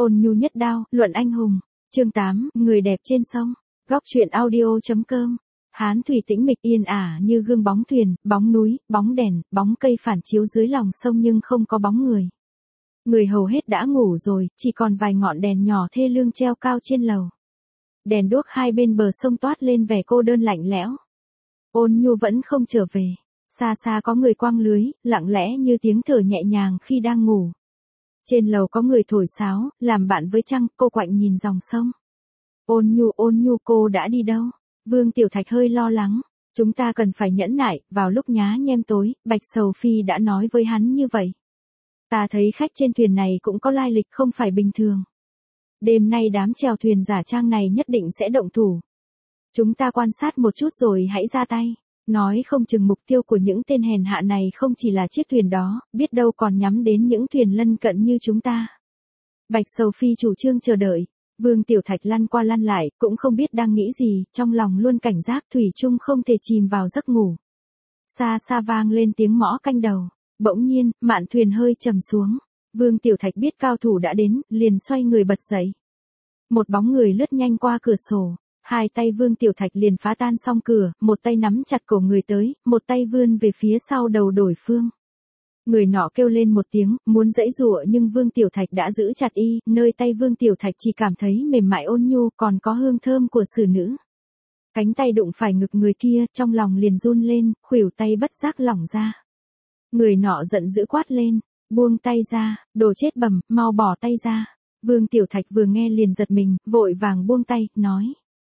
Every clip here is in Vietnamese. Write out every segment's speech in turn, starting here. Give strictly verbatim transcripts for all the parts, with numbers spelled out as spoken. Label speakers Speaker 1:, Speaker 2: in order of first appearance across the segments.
Speaker 1: Ôn nhu nhất đao, luận anh hùng. Chương tám, người đẹp trên sông. Góc truyện audio.com. Hán thủy tĩnh mịch yên ả như gương bóng thuyền, bóng núi, bóng đèn, bóng cây phản chiếu dưới lòng sông nhưng không có bóng người. Người hầu hết đã ngủ rồi, chỉ còn vài ngọn đèn nhỏ thê lương treo cao trên lầu. Đèn đuốc hai bên bờ sông toát lên vẻ cô đơn lạnh lẽo. Ôn nhu vẫn không trở về. Xa xa có người quăng lưới, lặng lẽ như tiếng thở nhẹ nhàng khi đang ngủ. Trên lầu có người thổi sáo, làm bạn với trăng, cô quạnh nhìn dòng sông. Ôn nhu, ôn nhu, cô đã đi đâu? Vương Tiểu Thạch hơi lo lắng. Chúng ta cần phải nhẫn nại, vào lúc nhá nhem tối, Bạch Sầu Phi đã nói với hắn như vậy. Ta thấy khách trên thuyền này cũng có lai lịch không phải bình thường. Đêm nay đám chèo thuyền giả trang này nhất định sẽ động thủ. Chúng ta quan sát một chút rồi hãy ra tay. Nói không chừng mục tiêu của những tên hèn hạ này không chỉ là chiếc thuyền đó, biết đâu còn nhắm đến những thuyền lân cận như chúng ta. Bạch Sầu Phi chủ trương chờ đợi. Vương Tiểu Thạch lăn qua lăn lại, cũng không biết đang nghĩ gì, trong lòng luôn cảnh giác thủy chung không thể chìm vào giấc ngủ. Xa xa vang lên tiếng mõ canh đầu. Bỗng nhiên, mạn thuyền hơi trầm xuống. Vương Tiểu Thạch biết cao thủ đã đến, liền xoay người bật dậy. Một bóng người lướt nhanh qua cửa sổ. Hai tay Vương Tiểu Thạch liền phá tan song cửa, một tay nắm chặt cổ người tới, một tay vươn về phía sau đầu đổi phương. Người nọ kêu lên một tiếng, muốn giãy giụa nhưng Vương Tiểu Thạch đã giữ chặt y, nơi tay Vương Tiểu Thạch chỉ cảm thấy mềm mại ôn nhu, còn có hương thơm của xử nữ. Cánh tay đụng phải ngực người kia, trong lòng liền run lên, khuỷu tay bất giác lỏng ra. Người nọ giận dữ quát lên, buông tay ra, đồ chết bẩm, mau bỏ tay ra. Vương Tiểu Thạch vừa nghe liền giật mình, vội vàng buông tay, nói.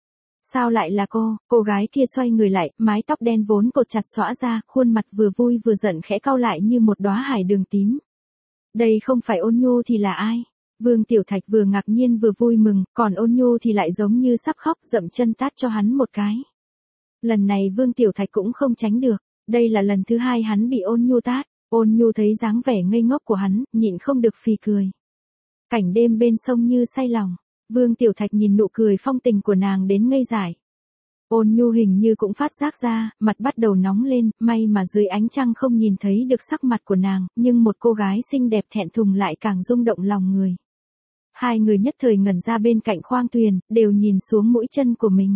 Speaker 1: Sao lại là cô? Cô gái kia xoay người lại, mái tóc đen vốn cột chặt xõa ra, khuôn mặt vừa vui vừa giận khẽ cau lại như một đóa hải đường tím. Đây không phải Ôn Nhu thì là ai? Vương Tiểu Thạch vừa ngạc nhiên vừa vui mừng, còn Ôn Nhu thì lại giống như sắp khóc, dậm chân tát cho hắn một cái. Lần này Vương Tiểu Thạch cũng không tránh được, đây là lần thứ hai hắn bị Ôn Nhu tát. Ôn Nhu thấy dáng vẻ ngây ngốc của hắn, nhịn không được phì cười. Cảnh đêm bên sông như say lòng. Vương Tiểu Thạch nhìn nụ cười phong tình của nàng đến ngây dại. Ôn Nhu hình như cũng phát giác ra, mặt bắt đầu nóng lên, may mà dưới ánh trăng không nhìn thấy được sắc mặt của nàng, nhưng một cô gái xinh đẹp thẹn thùng lại càng rung động lòng người. Hai người nhất thời ngẩn ra bên cạnh khoang thuyền, đều nhìn xuống mũi chân của mình.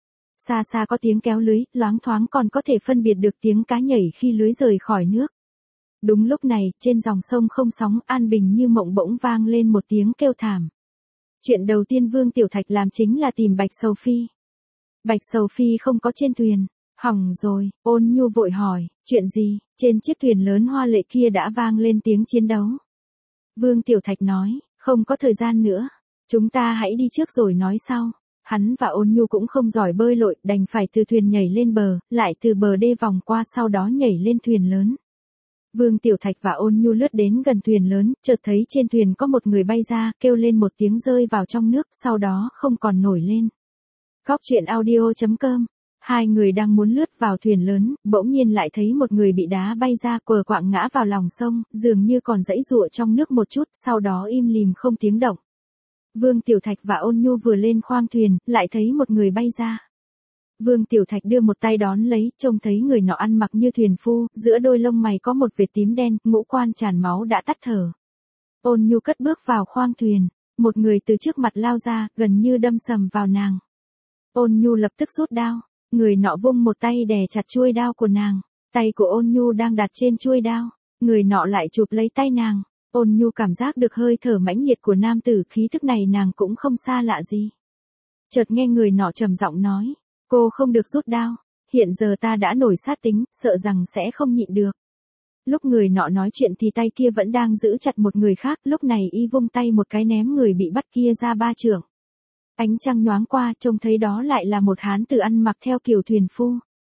Speaker 1: Xa xa có tiếng kéo lưới, loáng thoáng còn có thể phân biệt được tiếng cá nhảy khi lưới rời khỏi nước. Đúng lúc này, trên dòng sông không sóng, an bình như mộng bỗng vang lên một tiếng kêu thảm. Chuyện đầu tiên Vương Tiểu Thạch làm chính là tìm Bạch Sầu Phi. Bạch Sầu Phi không có trên thuyền. Hỏng rồi, Ôn Nhu vội hỏi, chuyện gì? Trên chiếc thuyền lớn hoa lệ kia đã vang lên tiếng chiến đấu. Vương Tiểu Thạch nói, không có thời gian nữa. Chúng ta hãy đi trước rồi nói sau. Hắn và Ôn Nhu cũng không giỏi bơi lội, đành phải từ thuyền nhảy lên bờ, lại từ bờ đê vòng qua sau đó nhảy lên thuyền lớn. Vương Tiểu Thạch và Ôn Nhu lướt đến gần thuyền lớn, chợt thấy trên thuyền có một người bay ra, kêu lên một tiếng rơi vào trong nước, sau đó không còn nổi lên. Góc truyện audio.com. Hai người đang muốn lướt vào thuyền lớn, bỗng nhiên lại thấy một người bị đá bay ra, quờ quạng ngã vào lòng sông, dường như còn giãy giụa trong nước một chút, sau đó im lìm không tiếng động. Vương Tiểu Thạch và Ôn Nhu vừa lên khoang thuyền, lại thấy một người bay ra. Vương Tiểu Thạch đưa một tay đón lấy, trông thấy người nọ ăn mặc như thuyền phu, giữa đôi lông mày có một vệt tím đen, ngũ quan tràn máu đã tắt thở. Ôn Nhu cất bước vào khoang thuyền, một người từ trước mặt lao ra, gần như đâm sầm vào nàng. Ôn Nhu lập tức rút đao, người nọ vung một tay đè chặt chuôi đao của nàng, tay của Ôn Nhu đang đặt trên chuôi đao, người nọ lại chụp lấy tay nàng. Ôn Nhu cảm giác được hơi thở mãnh liệt của nam tử, khí thức này nàng cũng không xa lạ gì. Chợt nghe người nọ trầm giọng nói. Cô không được rút đao, hiện giờ ta đã nổi sát tính, sợ rằng sẽ không nhịn được. Lúc người nọ nói chuyện thì tay kia vẫn đang giữ chặt một người khác, lúc này y vung tay một cái ném người bị bắt kia ra ba trượng. Ánh trăng nhoáng qua, trông thấy đó lại là một hán tử ăn mặc theo kiểu thuyền phu.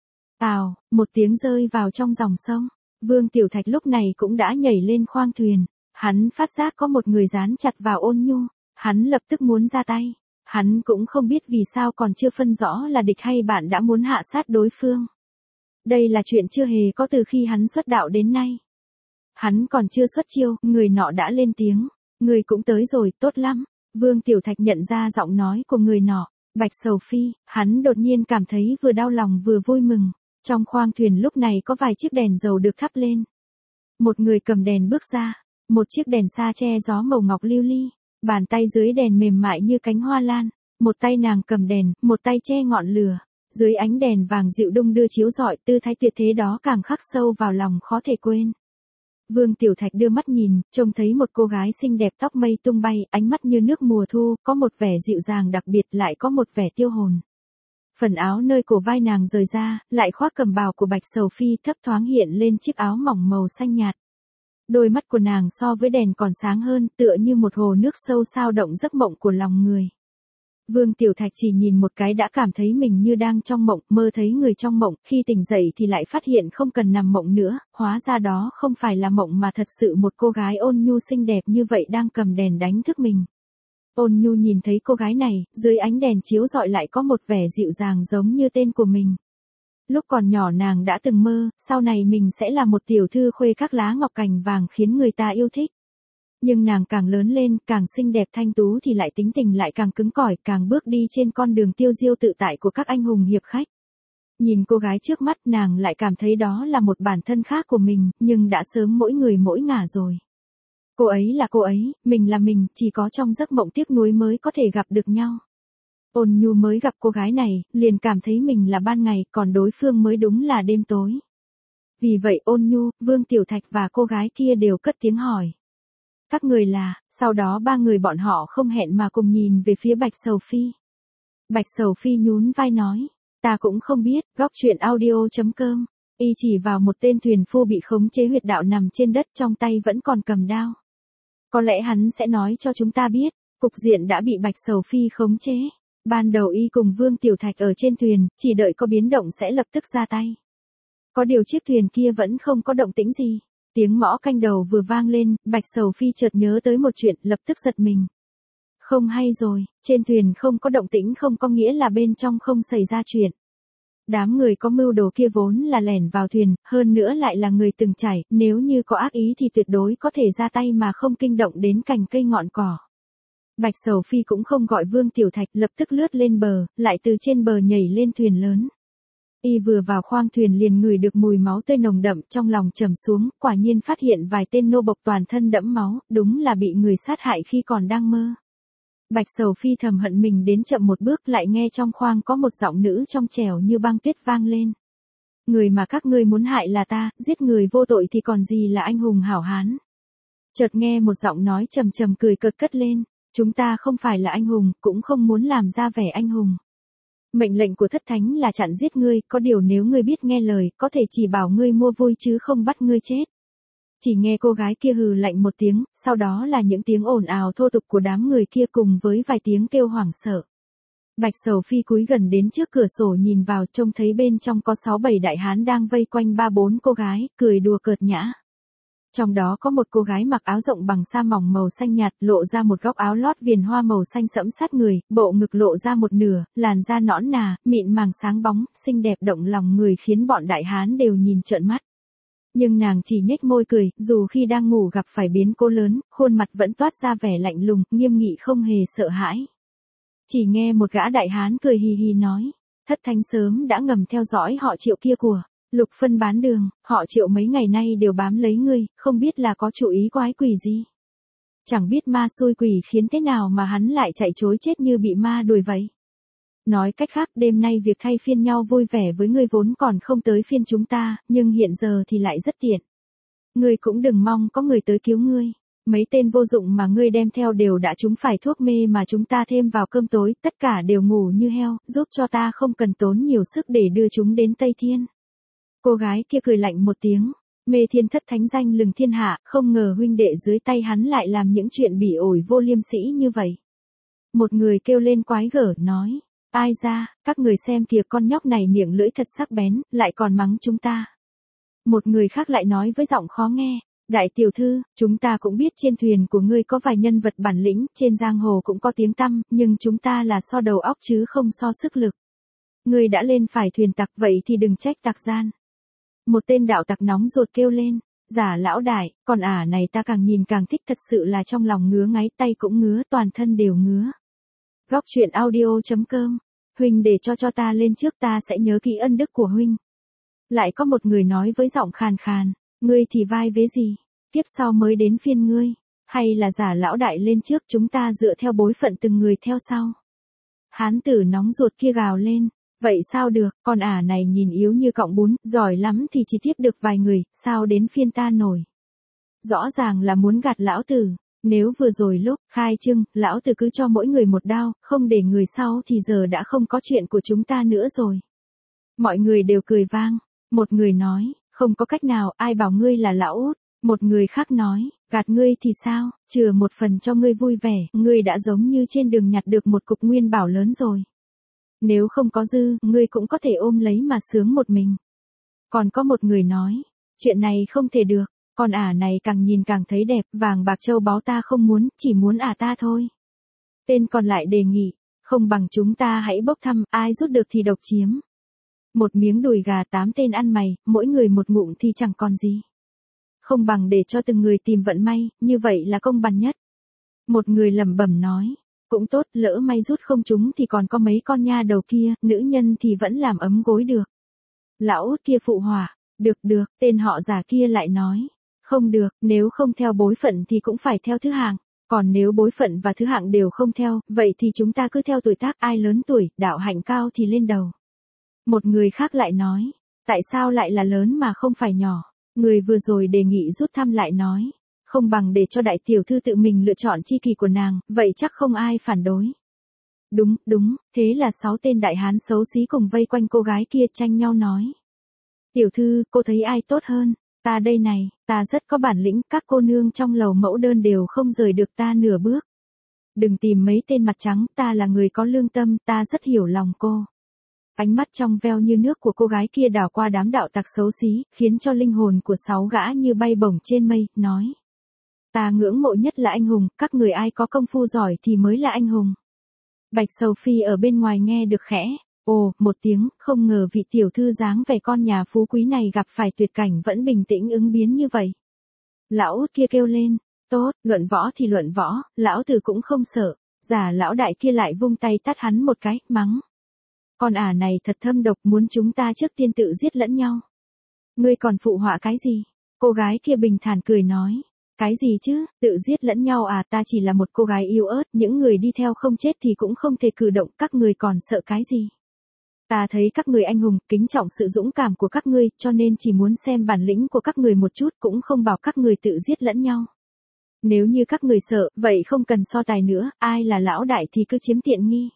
Speaker 1: Ào, một tiếng rơi vào trong dòng sông, Vương Tiểu Thạch lúc này cũng đã nhảy lên khoang thuyền, hắn phát giác có một người dán chặt vào Ôn Nhu, hắn lập tức muốn ra tay. Hắn cũng không biết vì sao còn chưa phân rõ là địch hay bạn đã muốn hạ sát đối phương. Đây là chuyện chưa hề có từ khi hắn xuất đạo đến nay. Hắn còn chưa xuất chiêu, người nọ đã lên tiếng. Người cũng tới rồi, tốt lắm. Vương Tiểu Thạch nhận ra giọng nói của người nọ. Bạch Sầu Phi, hắn đột nhiên cảm thấy vừa đau lòng vừa vui mừng. Trong khoang thuyền lúc này có vài chiếc đèn dầu được thắp lên. Một người cầm đèn bước ra. Một chiếc đèn xa che gió màu ngọc lưu ly. Bàn tay dưới đèn mềm mại như cánh hoa lan, một tay nàng cầm đèn, một tay che ngọn lửa, dưới ánh đèn vàng dịu đung đưa chiếu rọi, tư thái tuyệt thế đó càng khắc sâu vào lòng khó thể quên. Vương Tiểu Thạch đưa mắt nhìn, trông thấy một cô gái xinh đẹp tóc mây tung bay, ánh mắt như nước mùa thu, có một vẻ dịu dàng đặc biệt lại có một vẻ tiêu hồn. Phần áo nơi cổ vai nàng rời ra, lại khoác cẩm bào của bạch sầu phi thấp thoáng hiện lên chiếc áo mỏng màu xanh nhạt. Đôi mắt của nàng so với đèn còn sáng hơn, tựa như một hồ nước sâu sao động giấc mộng của lòng người. Vương Tiểu Thạch chỉ nhìn một cái đã cảm thấy mình như đang trong mộng, mơ thấy người trong mộng, khi tỉnh dậy thì lại phát hiện không cần nằm mộng nữa, hóa ra đó không phải là mộng mà thật sự một cô gái ôn nhu xinh đẹp như vậy đang cầm đèn đánh thức mình. Ôn nhu nhìn thấy cô gái này, dưới ánh đèn chiếu rọi lại có một vẻ dịu dàng giống như tên của mình. Lúc còn nhỏ nàng đã từng mơ, sau này mình sẽ là một tiểu thư khuê các lá ngọc cành vàng khiến người ta yêu thích. Nhưng nàng càng lớn lên, càng xinh đẹp thanh tú thì lại tính tình lại càng cứng cỏi, càng bước đi trên con đường tiêu diêu tự tại của các anh hùng hiệp khách. Nhìn cô gái trước mắt nàng lại cảm thấy đó là một bản thân khác của mình, nhưng đã sớm mỗi người mỗi ngả rồi. Cô ấy là cô ấy, mình là mình, chỉ có trong giấc mộng tiếc nuối mới có thể gặp được nhau. Ôn nhu mới gặp cô gái này, liền cảm thấy mình là ban ngày, còn đối phương mới đúng là đêm tối. Vì vậy ôn nhu, Vương Tiểu Thạch và cô gái kia đều cất tiếng hỏi. Các người là, sau đó ba người bọn họ không hẹn mà cùng nhìn về phía Bạch Sầu Phi. Bạch Sầu Phi nhún vai nói, ta cũng không biết, góc truyện audio chấm com, y chỉ vào một tên thuyền phu bị khống chế huyệt đạo nằm trên đất trong tay vẫn còn cầm đao. Có lẽ hắn sẽ nói cho chúng ta biết, cục diện đã bị Bạch Sầu Phi khống chế. Ban đầu y cùng Vương Tiểu Thạch ở trên thuyền, chỉ đợi có biến động sẽ lập tức ra tay. Có điều chiếc thuyền kia vẫn không có động tĩnh gì. Tiếng mõ canh đầu vừa vang lên, Bạch Sầu Phi chợt nhớ tới một chuyện, lập tức giật mình. Không hay rồi, trên thuyền không có động tĩnh không có nghĩa là bên trong không xảy ra chuyện. Đám người có mưu đồ kia vốn là lẻn vào thuyền, hơn nữa lại là người từng trải, nếu như có ác ý thì tuyệt đối có thể ra tay mà không kinh động đến cành cây ngọn cỏ. Bạch Sầu Phi cũng không gọi Vương Tiểu Thạch, lập tức lướt lên bờ, lại từ trên bờ nhảy lên thuyền lớn. Y vừa vào khoang thuyền liền ngửi được mùi máu tươi nồng đậm, trong lòng trầm xuống, quả nhiên phát hiện vài tên nô bộc toàn thân đẫm máu, đúng là bị người sát hại khi còn đang mơ. Bạch Sầu Phi thầm hận mình đến chậm một bước, lại nghe trong khoang có một giọng nữ trong trẻo như băng tuyết vang lên. Người mà các ngươi muốn hại là ta, giết người vô tội thì còn gì là anh hùng hảo hán. Chợt nghe một giọng nói trầm trầm cười cợt cất lên, chúng ta không phải là anh hùng, cũng không muốn làm ra vẻ anh hùng. Mệnh lệnh của thất thánh là chặn giết ngươi, có điều nếu ngươi biết nghe lời, có thể chỉ bảo ngươi mua vui chứ không bắt ngươi chết. Chỉ nghe cô gái kia hừ lạnh một tiếng, sau đó là những tiếng ồn ào thô tục của đám người kia cùng với vài tiếng kêu hoảng sợ. Bạch Sầu Phi cúi gần đến trước cửa sổ nhìn vào, trông thấy bên trong có sáu bảy đại hán đang vây quanh ba bốn cô gái, cười đùa cợt nhã. Trong đó có một cô gái mặc áo rộng bằng sa mỏng màu xanh nhạt, lộ ra một góc áo lót viền hoa màu xanh sẫm sát người, bộ ngực lộ ra một nửa, làn da nõn nà, mịn màng sáng bóng, xinh đẹp động lòng người khiến bọn đại hán đều nhìn trợn mắt. Nhưng nàng chỉ nhếch môi cười, dù khi đang ngủ gặp phải biến cố lớn, khuôn mặt vẫn toát ra vẻ lạnh lùng, nghiêm nghị không hề sợ hãi. Chỉ nghe một gã đại hán cười hì hì nói, thất thánh sớm đã ngầm theo dõi họ Triệu kia của Lục phân bán đường, họ Triệu mấy ngày nay đều bám lấy ngươi, không biết là có chủ ý quái quỷ gì. Chẳng biết ma xui quỷ khiến thế nào mà hắn lại chạy trối chết như bị ma đuổi vậy. Nói cách khác, đêm nay việc thay phiên nhau vui vẻ với ngươi vốn còn không tới phiên chúng ta, nhưng hiện giờ thì lại rất tiện. Ngươi cũng đừng mong có người tới cứu ngươi. Mấy tên vô dụng mà ngươi đem theo đều đã trúng phải thuốc mê mà chúng ta thêm vào cơm tối, tất cả đều ngủ như heo, giúp cho ta không cần tốn nhiều sức để đưa chúng đến Tây Thiên. Cô gái kia cười lạnh một tiếng, Mê Thiên thất thánh danh lừng thiên hạ, không ngờ huynh đệ dưới tay hắn lại làm những chuyện bỉ ổi vô liêm sỉ như vậy. Một người kêu lên quái gở nói, ai ra, các người xem kìa con nhóc này miệng lưỡi thật sắc bén, lại còn mắng chúng ta. Một người khác lại nói với giọng khó nghe, đại tiểu thư, chúng ta cũng biết trên thuyền của ngươi có vài nhân vật bản lĩnh, trên giang hồ cũng có tiếng tăm, nhưng chúng ta là so đầu óc chứ không so sức lực. Ngươi đã lên phải thuyền tặc vậy thì đừng trách tặc gian. Một tên đạo tặc nóng ruột kêu lên, giả lão đại, còn ả này ta càng nhìn càng thích, thật sự là trong lòng ngứa ngáy, tay cũng ngứa, toàn thân đều ngứa. Góc truyện audio chấm com, huynh để cho cho ta lên trước, ta sẽ nhớ kỹ ân đức của huynh. Lại có một người nói với giọng khàn khàn, ngươi thì vai vế gì, kiếp sau mới đến phiên ngươi. Hay là giả lão đại lên trước chúng ta dựa theo bối phận từng người theo sau. Hán tử nóng ruột kia gào lên. Vậy sao được, con ả này nhìn yếu như cọng bún, giỏi lắm thì chỉ tiếp được vài người, sao đến phiên ta nổi. Rõ ràng là muốn gạt lão tử. Nếu vừa rồi lúc khai trưng, lão tử cứ cho mỗi người một đao, không để người sau thì giờ đã không có chuyện của chúng ta nữa rồi. Mọi người đều cười vang. Một người nói, không có cách nào, ai bảo ngươi là lão út. Một người khác nói, gạt ngươi thì sao, chừa một phần cho ngươi vui vẻ, ngươi đã giống như trên đường nhặt được một cục nguyên bảo lớn rồi. Nếu không có dư, ngươi cũng có thể ôm lấy mà sướng một mình. Còn có một người nói, chuyện này không thể được, con ả này càng nhìn càng thấy đẹp, vàng bạc châu báu ta không muốn, chỉ muốn ả ta thôi. Tên còn lại đề nghị, không bằng chúng ta hãy bốc thăm, ai rút được thì độc chiếm. Một miếng đùi gà tám tên ăn mày, mỗi người một ngụm thì chẳng còn gì. Không bằng để cho từng người tìm vận may, như vậy là công bằng nhất. Một người lẩm bẩm nói, cũng tốt, lỡ may rút không trúng thì còn có mấy con nha đầu kia, nữ nhân thì vẫn làm ấm gối được. Lão út kia phụ họa, được được, tên họ già kia lại nói, không được, nếu không theo bối phận thì cũng phải theo thứ hạng, còn nếu bối phận và thứ hạng đều không theo, vậy thì chúng ta cứ theo tuổi tác, ai lớn tuổi, đạo hạnh cao thì lên đầu. Một người khác lại nói, tại sao lại là lớn mà không phải nhỏ? Người vừa rồi đề nghị rút thăm lại nói, không bằng để cho đại tiểu thư tự mình lựa chọn chi kỳ của nàng, vậy chắc không ai phản đối. Đúng, đúng, thế là sáu tên đại hán xấu xí cùng vây quanh cô gái kia tranh nhau nói. Tiểu thư, cô thấy ai tốt hơn? Ta đây này, ta rất có bản lĩnh, các cô nương trong lầu mẫu đơn đều không rời được ta nửa bước. Đừng tìm mấy tên mặt trắng, ta là người có lương tâm, ta rất hiểu lòng cô. Ánh mắt trong veo như nước của cô gái kia đảo qua đám đạo tặc xấu xí, khiến cho linh hồn của sáu gã như bay bổng trên mây, nói. Ta ngưỡng mộ nhất là anh hùng, các người ai có công phu giỏi thì mới là anh hùng. Bạch Sầu Phi ở bên ngoài nghe được khẽ, ồ, một tiếng, không ngờ vị tiểu thư dáng vẻ con nhà phú quý này gặp phải tuyệt cảnh vẫn bình tĩnh ứng biến như vậy. Lão út kia kêu lên, tốt, luận võ thì luận võ, lão tử cũng không sợ, giả lão đại kia lại vung tay tát hắn một cái, mắng. Con ả này thật thâm độc, muốn chúng ta trước tiên tự giết lẫn nhau. Ngươi còn phụ họa cái gì? Cô gái kia bình thản cười nói. Cái gì chứ, tự giết lẫn nhau à, ta chỉ là một cô gái yếu ớt, những người đi theo không chết thì cũng không thể cử động, các người còn sợ cái gì? Ta thấy các người anh hùng, kính trọng sự dũng cảm của các ngươi, cho nên chỉ muốn xem bản lĩnh của các người một chút, cũng không bảo các người tự giết lẫn nhau. Nếu như các người sợ, vậy không cần so tài nữa, ai là lão đại thì cứ chiếm tiện nghi.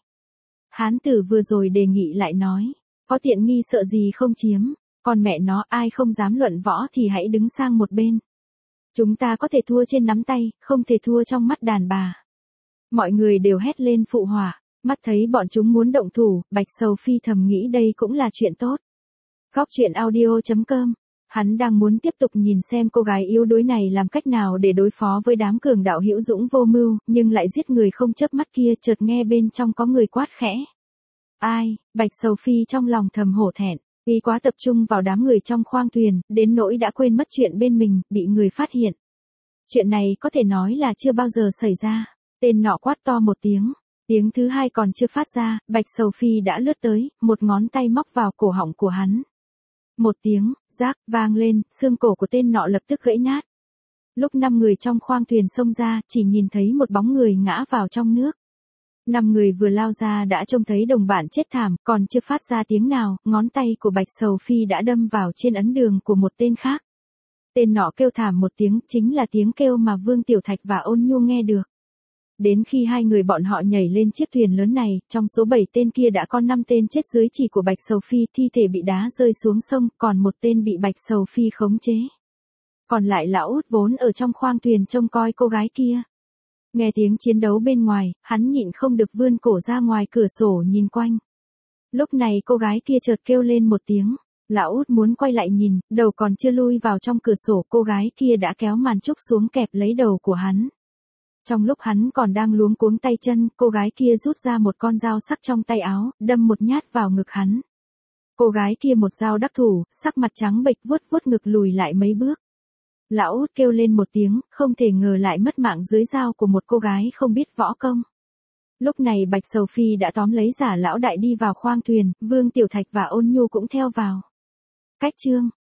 Speaker 1: Hán tử vừa rồi đề nghị lại nói, có tiện nghi sợ gì không chiếm, còn mẹ nó ai không dám luận võ thì hãy đứng sang một bên. Chúng ta có thể thua trên nắm tay, không thể thua trong mắt đàn bà. Mọi người đều hét lên phụ họa, mắt thấy bọn chúng muốn động thủ, Bạch Sầu Phi thầm nghĩ đây cũng là chuyện tốt. Góc truyện audio chấm com. Hắn đang muốn tiếp tục nhìn xem cô gái yếu đuối này làm cách nào để đối phó với đám cường đạo hữu dũng vô mưu, nhưng lại giết người không chớp mắt kia, chợt nghe bên trong có người quát khẽ. Ai? Bạch Sầu Phi trong lòng thầm hổ thẹn, vì quá tập trung vào đám người trong khoang thuyền, đến nỗi đã quên mất chuyện bên mình, bị người phát hiện. Chuyện này có thể nói là chưa bao giờ xảy ra. Tên nọ quát to một tiếng, tiếng thứ hai còn chưa phát ra, Bạch Sầu Phi đã lướt tới, một ngón tay móc vào cổ họng của hắn. Một tiếng, rác, vang lên, xương cổ của tên nọ lập tức gãy nát. Lúc năm người trong khoang thuyền xông ra, chỉ nhìn thấy một bóng người ngã vào trong nước. Năm người vừa lao ra đã trông thấy đồng bạn chết thảm, còn chưa phát ra tiếng nào, ngón tay của Bạch Sầu Phi đã đâm vào trên ấn đường của một tên khác. Tên nọ kêu thảm một tiếng, chính là tiếng kêu mà Vương Tiểu Thạch và Ôn Nhu nghe được. Đến khi hai người bọn họ nhảy lên chiếc thuyền lớn này, trong số bảy tên kia đã có năm tên chết dưới chỉ của Bạch Sầu Phi, thi thể bị đá rơi xuống sông, còn một tên bị Bạch Sầu Phi khống chế. Còn lại lão út vốn ở trong khoang thuyền trông coi cô gái kia. Nghe tiếng chiến đấu bên ngoài, hắn nhịn không được vươn cổ ra ngoài cửa sổ nhìn quanh. Lúc này cô gái kia chợt kêu lên một tiếng, lão út muốn quay lại nhìn, đầu còn chưa lui vào trong cửa sổ, cô gái kia đã kéo màn trúc xuống kẹp lấy đầu của hắn. Trong lúc hắn còn đang luống cuống tay chân, cô gái kia rút ra một con dao sắc trong tay áo, đâm một nhát vào ngực hắn. Cô gái kia một dao đắc thủ, sắc mặt trắng bệch vuốt vuốt ngực lùi lại mấy bước. Lão út kêu lên một tiếng, không thể ngờ lại mất mạng dưới dao của một cô gái không biết võ công. Lúc này Bạch Sầu Phi đã tóm lấy giả lão đại đi vào khoang thuyền, Vương Tiểu Thạch và Ôn Nhu cũng theo vào. Cách chương